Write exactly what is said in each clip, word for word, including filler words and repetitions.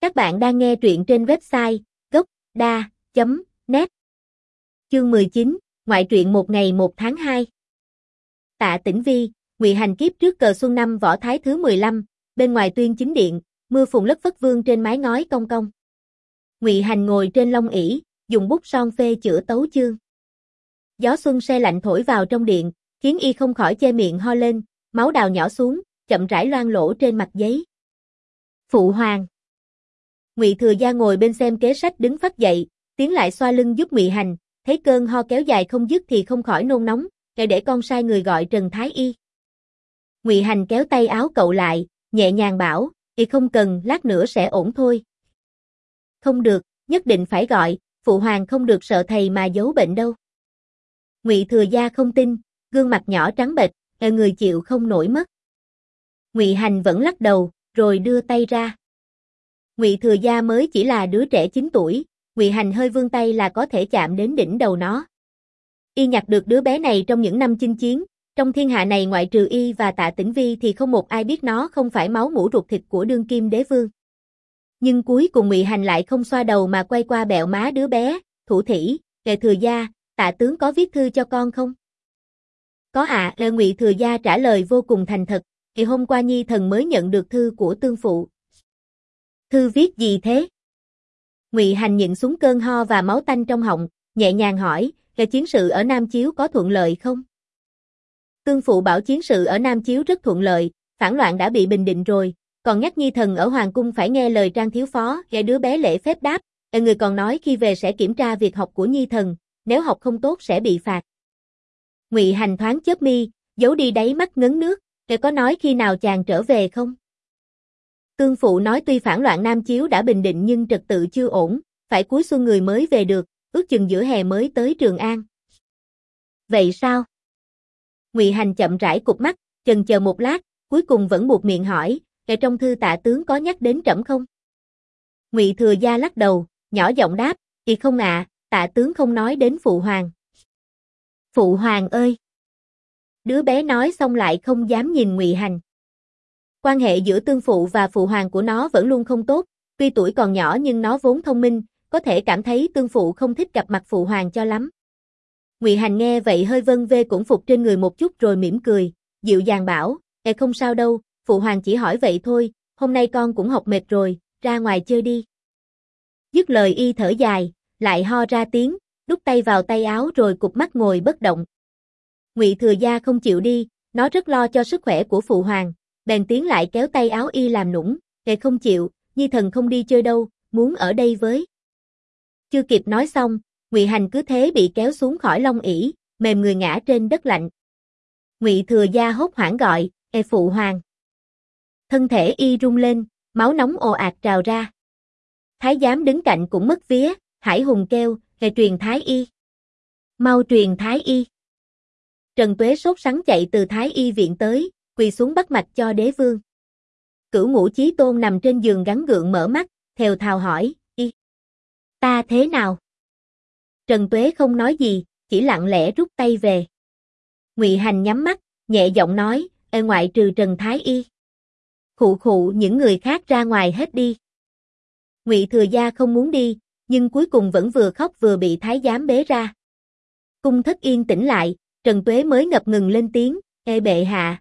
Các bạn đang nghe truyện trên website gốc đa chấm net. Chương mười chín, ngoại truyện một ngày một tháng hai. Tạ Tĩnh Vi, Ngụy Hành kiếp trước cờ Xuân Năm Võ Thái thứ mười lăm, bên ngoài Tuyên Chính Điện, mưa phùn lất phất vương trên mái ngói cong cong. Ngụy Hành ngồi trên long ỷ, dùng bút son phê chữa tấu chương. Gió xuân se lạnh thổi vào trong điện, khiến y không khỏi che miệng ho lên, máu đào nhỏ xuống, chậm rãi loang lỗ trên mặt giấy. Phụ hoàng. Ngụy Thừa Gia ngồi bên xem kế sách đứng phắt dậy, tiến lại xoa lưng giúp Ngụy Hành, thấy cơn ho kéo dài không dứt thì không khỏi nôn nóng, kể để con sai người gọi Trần Thái Y. Ngụy Hành kéo tay áo cậu lại, nhẹ nhàng bảo, y không cần, lát nữa sẽ ổn thôi. Không được, nhất định phải gọi, phụ hoàng không được sợ thầy mà giấu bệnh đâu. Ngụy Thừa Gia không tin, gương mặt nhỏ trắng bệch, e người chịu không nổi mất. Ngụy Hành vẫn lắc đầu, rồi đưa tay ra. Ngụy Thừa Gia mới chỉ là đứa trẻ chín tuổi, Ngụy Hành hơi vươn tay là có thể chạm đến đỉnh đầu nó. Y nhặt được đứa bé này trong những năm chinh chiến, trong thiên hạ này ngoại trừ y và Tạ Tĩnh Vi thì không một ai biết nó không phải máu mủ ruột thịt của đương kim đế vương. Nhưng cuối cùng Ngụy Hành lại không xoa đầu mà quay qua bẹo má đứa bé, thủ thỉ, "Kệ Thừa Gia, Tạ tướng có viết thư cho con không?" "Có ạ." À, Ngụy Thừa Gia trả lời vô cùng thành thật, "Thì hôm qua Nhi thần mới nhận được thư của tương phụ." "Thư viết gì thế?" Ngụy Hành nhịn xuống cơn ho và máu tanh trong họng, nhẹ nhàng hỏi, "Cái chiến sự ở Nam Chiếu có thuận lợi không?" "Tương phụ bảo chiến sự ở Nam Chiếu rất thuận lợi, phản loạn đã bị bình định rồi, còn nhắc Nhi thần ở hoàng cung phải nghe lời Trang thiếu phó." Nghe đứa bé lễ phép đáp, "Người người còn nói khi về sẽ kiểm tra việc học của Nhi thần, nếu học không tốt sẽ bị phạt." Ngụy Hành thoáng chớp mi, giấu đi đáy mắt ngấn nước, "Người có nói khi nào chàng trở về không?" "Tương phụ nói tuy phản loạn Nam Chiếu đã bình định nhưng trật tự chưa ổn, phải cuối xuân người mới về được, ước chừng giữa hè mới tới Trường An." "Vậy sao?" Ngụy Hành chậm rãi cụp mắt, chần chờ một lát, cuối cùng vẫn buột miệng hỏi, "Cái trong thư Tạ tướng có nhắc đến trẫm không?" Ngụy Thừa Gia lắc đầu, nhỏ giọng đáp, "Thì không ạ, Tạ tướng không nói đến phụ hoàng." "Phụ hoàng ơi!" Đứa bé nói xong lại không dám nhìn Ngụy Hành. Quan hệ giữa tương phụ và phụ hoàng của nó vẫn luôn không tốt, tuy tuổi còn nhỏ nhưng nó vốn thông minh, có thể cảm thấy tương phụ không thích gặp mặt phụ hoàng cho lắm. Ngụy Hành nghe vậy hơi vân vê cũng phục trên người một chút rồi mỉm cười, dịu dàng bảo, "E không sao đâu, phụ hoàng chỉ hỏi vậy thôi, hôm nay con cũng học mệt rồi, ra ngoài chơi đi." Dứt lời y thở dài, lại ho ra tiếng, đút tay vào tay áo rồi cụp mắt ngồi bất động. Ngụy Thừa Gia không chịu đi, nó rất lo cho sức khỏe của phụ hoàng, bèn tiến lại kéo tay áo y làm nũng, "Kệ không chịu, Nhi thần không đi chơi đâu, muốn ở đây với." Chưa kịp nói xong, Ngụy Hành cứ thế bị kéo xuống khỏi long ỷ, mềm người ngã trên đất lạnh. Ngụy Thừa Gia hốt hoảng gọi, "E phụ hoàng." Thân thể y rung lên, máu nóng ồ ạt trào ra. Thái giám đứng cạnh cũng mất vía, Hải Hùng kêu, "E truyền Thái Y. Mau truyền Thái Y." Trần Tuế sốt sắng chạy từ Thái Y viện tới, quỳ xuống bắt mạch cho đế vương. Cửu Ngũ Chí Tôn nằm trên giường gắng gượng mở mắt, thều thào hỏi, "Y, ta thế nào?" Trần Tuế không nói gì, chỉ lặng lẽ rút tay về. Ngụy Hành nhắm mắt, nhẹ giọng nói, "E ngoại trừ Trần Thái Y." "Khụ khụ, những người khác ra ngoài hết đi." Ngụy Thừa Gia không muốn đi, nhưng cuối cùng vẫn vừa khóc vừa bị thái giám bế ra. Cung thất yên tĩnh lại, Trần Tuế mới ngập ngừng lên tiếng, "Ê bệ hạ."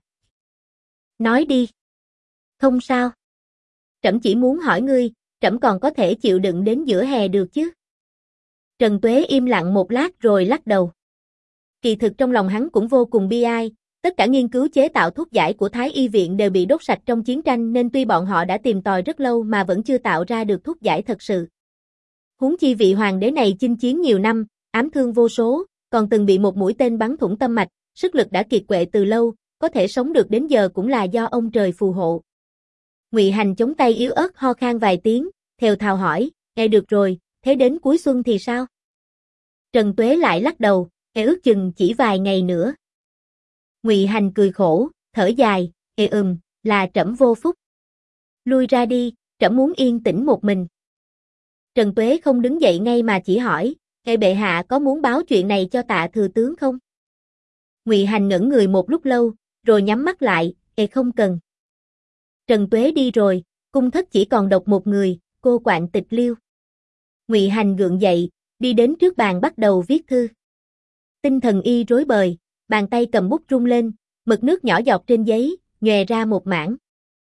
"Nói đi." "Không sao. Trẫm chỉ muốn hỏi ngươi, trẫm còn có thể chịu đựng đến giữa hè được chứ?" Trần Tuế im lặng một lát rồi lắc đầu. Kỳ thực trong lòng hắn cũng vô cùng bi ai, tất cả nghiên cứu chế tạo thuốc giải của Thái Y viện đều bị đốt sạch trong chiến tranh nên tuy bọn họ đã tìm tòi rất lâu mà vẫn chưa tạo ra được thuốc giải thật sự. Huống chi vị hoàng đế này chinh chiến nhiều năm, ám thương vô số, còn từng bị một mũi tên bắn thủng tâm mạch, sức lực đã kiệt quệ từ lâu, có thể sống được đến giờ cũng là do ông trời phù hộ. Ngụy Hành chống tay yếu ớt ho khan vài tiếng, thều thào hỏi, "Nghe được rồi, thế đến cuối xuân thì sao?" Trần Tuế lại lắc đầu, "Nghe ước chừng chỉ vài ngày nữa." Ngụy Hành cười khổ, thở dài, "Ê ừm, là trẫm vô phúc. Lui ra đi, trẫm muốn yên tĩnh một mình." Trần Tuế không đứng dậy ngay mà chỉ hỏi, "Ê bệ hạ có muốn báo chuyện này cho Tạ thừa tướng không?" Ngụy Hành ngẩn người một lúc lâu, rồi nhắm mắt lại, "Ê không cần." Trần Tuế đi rồi, cung thất chỉ còn độc một người, cô quạng tịch liêu. Ngụy Hành gượng dậy, đi đến trước bàn bắt đầu viết thư. Tinh thần y rối bời, bàn tay cầm bút rung lên, mực nước nhỏ giọt trên giấy, nhòe ra một mảng.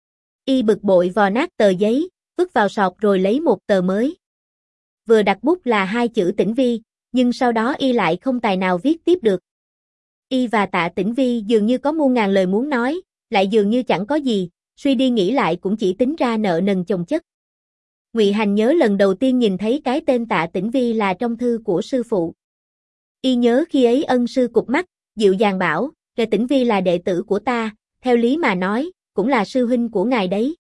Y bực bội vò nát tờ giấy, vứt vào sọt rồi lấy một tờ mới. Vừa đặt bút là hai chữ Tĩnh Vi, nhưng sau đó y lại không tài nào viết tiếp được. Y và Tạ Tĩnh Vi dường như có muôn ngàn lời muốn nói, lại dường như chẳng có gì, suy đi nghĩ lại cũng chỉ tính ra nợ nần chồng chất. Ngụy Hành nhớ lần đầu tiên nhìn thấy cái tên Tạ Tĩnh Vi là trong thư của sư phụ. Y nhớ khi ấy ân sư cụp mắt, dịu dàng bảo, "Kẻ Tĩnh Vi là đệ tử của ta, theo lý mà nói, cũng là sư huynh của ngài đấy."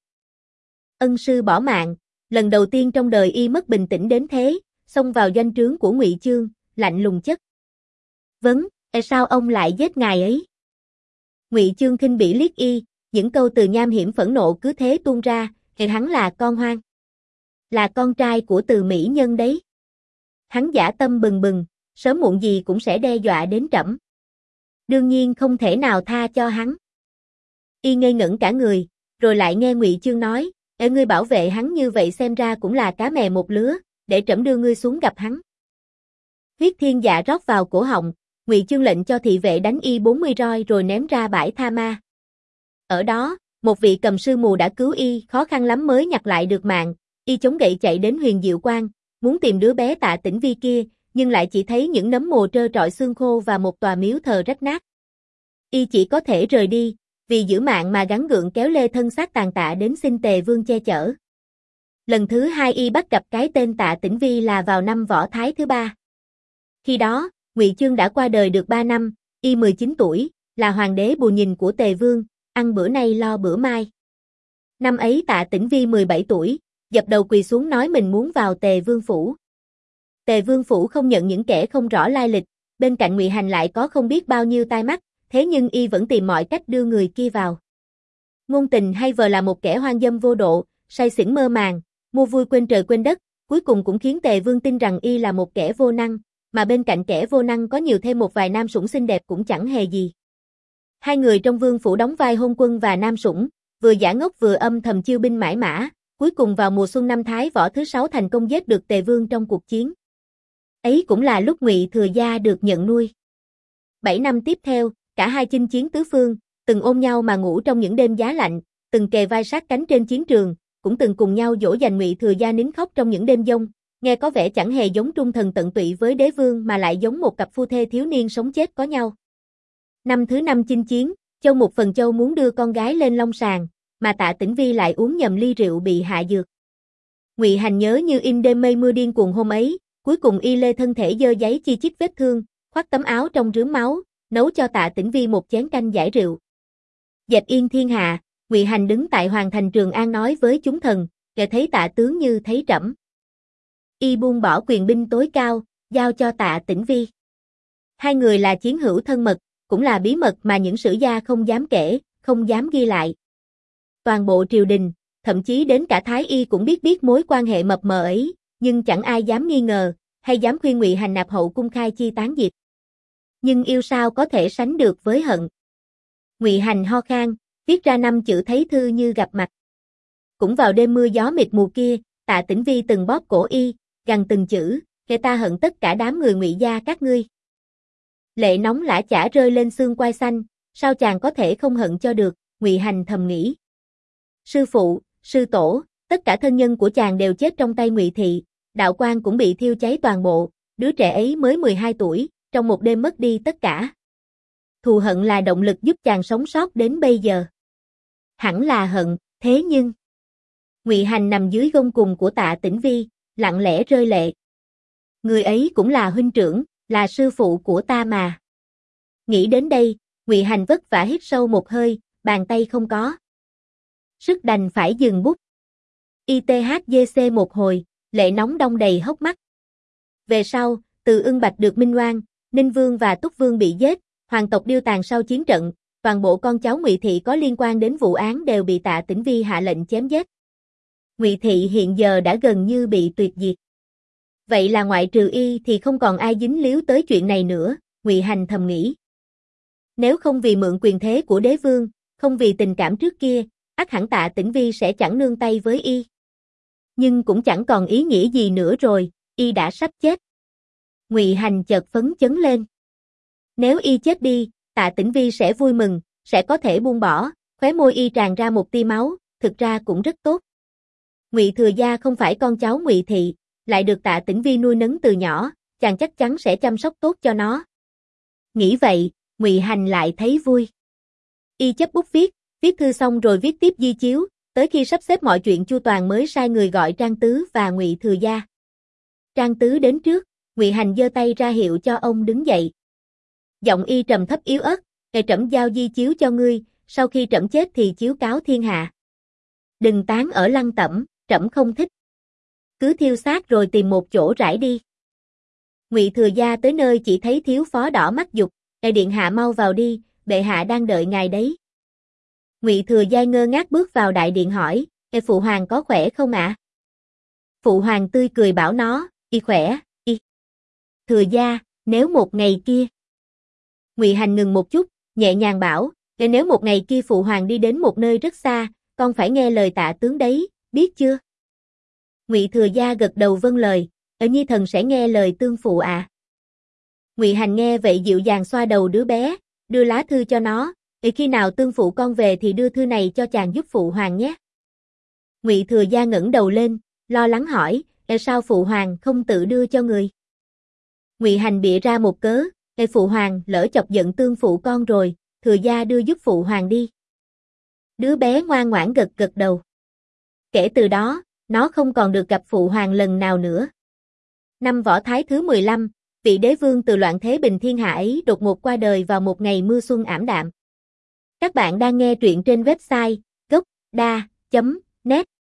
Ân sư bỏ mạng, lần đầu tiên trong đời y mất bình tĩnh đến thế, xông vào doanh trướng của Ngụy Chương, lạnh lùng chất vấn, "Tại sao ông lại giết ngài ấy?" Ngụy Chương khinh bỉ liếc y, những câu từ nham hiểm phẫn nộ cứ thế tuôn ra, "Thì hắn là con hoang, là con trai của Từ Mỹ Nhân đấy. Hắn dã tâm bừng bừng, sớm muộn gì cũng sẽ đe dọa đến trẫm. Đương nhiên không thể nào tha cho hắn." Y ngây ngẩn cả người, rồi lại nghe Ngụy Chương nói, "Ê, ngươi bảo vệ hắn như vậy xem ra cũng là cá mè một lứa, để trẫm đưa ngươi xuống gặp hắn." Huyết thiên dạ rót vào cổ họng, Ngụy Chương lệnh cho thị vệ đánh y bốn mươi roi rồi ném ra bãi tha ma. Ở đó, một vị cầm sư mù đã cứu y, khó khăn lắm mới nhặt lại được mạng, y chống gậy chạy đến Huyền Diệu Quan, muốn tìm đứa bé Tạ Tĩnh Vi kia, nhưng lại chỉ thấy những nấm mồ trơ trọi xương khô và một tòa miếu thờ rách nát. Y chỉ có thể rời đi, vì giữ mạng mà gắng gượng kéo lê thân xác tàn tạ đến xin Tề Vương che chở. Lần thứ hai y bắt gặp cái tên Tạ Tĩnh Vi là vào năm Võ Thái thứ ba. Khi đó, Ngụy Chương đã qua đời được ba năm, y mười chín tuổi, là hoàng đế bù nhìn của Tề Vương, ăn bữa nay lo bữa mai. Năm ấy Tạ Tĩnh Vi mười bảy tuổi, dập đầu quỳ xuống nói mình muốn vào Tề Vương phủ. Tề Vương phủ không nhận những kẻ không rõ lai lịch, bên cạnh Ngụy Hành lại có không biết bao nhiêu tai mắt, thế nhưng y vẫn tìm mọi cách đưa người kia vào. Ngôn tình hay vờ là một kẻ hoang dâm vô độ, say xỉn mơ màng, mua vui quên trời quên đất, cuối cùng cũng khiến Tề Vương tin rằng y là một kẻ vô năng, mà bên cạnh kẻ vô năng có nhiều thêm một vài nam sủng xinh đẹp cũng chẳng hề gì. Hai người trong vương phủ đóng vai hôn quân và nam sủng, vừa giả ngốc vừa âm thầm chiêu binh mãi mã, cuối cùng vào mùa xuân năm Thái Võ thứ sáu thành công giết được Tề Vương trong cuộc chiến. Ấy cũng là lúc Ngụy Thừa Gia được nhận nuôi. Bảy năm tiếp theo, cả hai chinh chiến tứ phương, từng ôm nhau mà ngủ trong những đêm giá lạnh, từng kề vai sát cánh trên chiến trường, cũng từng cùng nhau dỗ dành Ngụy Thừa Gia nín khóc trong những đêm giông, nghe có vẻ chẳng hề giống trung thần tận tụy với đế vương mà lại giống một cặp phu thê thiếu niên sống chết có nhau. Năm thứ năm chinh chiến, Châu Mục Phần Châu muốn đưa con gái lên long sàng, mà Tạ Tĩnh Vi lại uống nhầm ly rượu bị hạ dược. Ngụy Hành nhớ như in đêm mây mưa điên cuồng hôm ấy, cuối cùng y lê thân thể dơ giấy chi chít vết thương, khoác tấm áo trong rướm máu, nấu cho Tạ Tĩnh Vi một chén canh giải rượu. Dẹp yên thiên hạ, Ngụy Hành đứng tại hoàng thành Trường An nói với chúng thần, kẻ thấy Tạ tướng như thấy trẫm. Y buông bỏ quyền binh tối cao, giao cho Tạ Tĩnh Vi. Hai người là chiến hữu thân mật, cũng là bí mật mà những sử gia không dám kể, không dám ghi lại. Toàn bộ triều đình, thậm chí đến cả Thái Y cũng biết biết mối quan hệ mập mờ ấy, nhưng chẳng ai dám nghi ngờ, hay dám khuyên Ngụy Hành nạp hậu cung khai chi tán diệt. Nhưng yêu sao có thể sánh được với hận. Ngụy Hành ho khan, viết ra năm chữ thấy thư như gặp mặt. Cũng vào đêm mưa gió mịt mù kia, Tạ Tĩnh Vi từng bóp cổ y, gằn từng chữ, kẻ ta hận tất cả đám người Ngụy gia các ngươi. Lệ nóng lã chả rơi lên xương quai xanh, sao chàng có thể không hận cho được, Ngụy Hành thầm nghĩ. Sư phụ, sư tổ, tất cả thân nhân của chàng đều chết trong tay Ngụy thị, đạo quan cũng bị thiêu cháy toàn bộ, đứa trẻ ấy mới mười hai tuổi, trong một đêm mất đi tất cả. Thù hận là động lực giúp chàng sống sót đến bây giờ. Hẳn là hận, thế nhưng... Ngụy Hành nằm dưới gông cùm của Tạ Tĩnh Vi, lặng lẽ rơi lệ. Người ấy cũng là huynh trưởng, là sư phụ của ta mà. Nghĩ đến đây, Ngụy Hành vất vả hít sâu một hơi, bàn tay không có. Sức đành phải dừng bút. i tê hát giê xê một hồi, lệ nóng đong đầy hốc mắt. Về sau, Từ Ưng Bạch được minh oan, Ninh Vương và Túc Vương bị giết, hoàng tộc điêu tàn sau chiến trận, toàn bộ con cháu Ngụy thị có liên quan đến vụ án đều bị Tạ Tĩnh Vi hạ lệnh chém giết. Ngụy thị hiện giờ đã gần như bị tuyệt diệt. Vậy là ngoại trừ y thì không còn ai dính líu tới chuyện này nữa, Ngụy Hành thầm nghĩ. Nếu không vì mượn quyền thế của đế vương, không vì tình cảm trước kia, ắt hẳn Tạ Tĩnh Vi sẽ chẳng nương tay với y. nhưng cũng chẳng còn ý nghĩa gì nữa rồi, y đã sắp chết. Ngụy Hành chợt phấn chấn lên. Nếu y chết đi, Tạ Tĩnh Vi sẽ vui mừng, sẽ có thể buông bỏ, khóe môi y tràn ra một tia máu, thực ra cũng rất tốt. Ngụy Thừa Gia không phải con cháu Ngụy Thị, lại được Tạ Tĩnh Vi nuôi nấng từ nhỏ, chàng chắc chắn sẽ chăm sóc tốt cho nó. Nghĩ vậy, Ngụy Hành lại thấy vui. Y chấp bút viết, viết thư xong rồi viết tiếp di chiếu, tới khi sắp xếp mọi chuyện chu toàn mới sai người gọi Trang Tứ và Ngụy Thừa Gia. Trang Tứ đến trước, Ngụy Hành giơ tay ra hiệu cho ông đứng dậy. Giọng y trầm thấp yếu ớt, "Ngài trẫm giao di chiếu cho ngươi, sau khi trẫm chết thì chiếu cáo thiên hạ. Đừng tán ở Lăng Tẩm, trẫm không thích. Cứ thiêu xác rồi tìm một chỗ rải đi." Ngụy Thừa Gia tới nơi chỉ thấy thiếu phó đỏ mắt giục, "Ngài điện hạ mau vào đi, bệ hạ đang đợi ngài đấy." Ngụy Thừa Gia ngơ ngác bước vào đại điện hỏi, "Ê phụ hoàng có khỏe không ạ?" Phụ hoàng tươi cười bảo nó, "Y khỏe, y." Thừa Gia, nếu một ngày kia. Ngụy Hành ngừng một chút, nhẹ nhàng bảo, "Ê nếu một ngày kia phụ hoàng đi đến một nơi rất xa, con phải nghe lời Tạ tướng đấy, biết chưa?" Ngụy Thừa Gia gật đầu vâng lời, "Ở nhi thần sẽ nghe lời tương phụ ạ." Ngụy Hành nghe vậy dịu dàng xoa đầu đứa bé, đưa lá thư cho nó, "Ê khi nào tương phụ con về thì đưa thư này cho chàng giúp phụ hoàng nhé." Ngụy Thừa Gia ngẩng đầu lên, lo lắng hỏi, "Ê sao phụ hoàng không tự đưa cho người?" Ngụy Hành bịa ra một cớ, "Ê phụ hoàng lỡ chọc giận tương phụ con rồi, Thừa Gia đưa giúp phụ hoàng đi." Đứa bé ngoan ngoãn gật gật đầu. Kể từ đó, nó không còn được gặp phụ hoàng lần nào nữa. Năm Võ Thái thứ mười lăm, vị đế vương từ loạn thế bình thiên hạ ấy đột ngột qua đời vào một ngày mưa xuân ảm đạm. Các bạn đang nghe truyện trên website gốc đa chấm net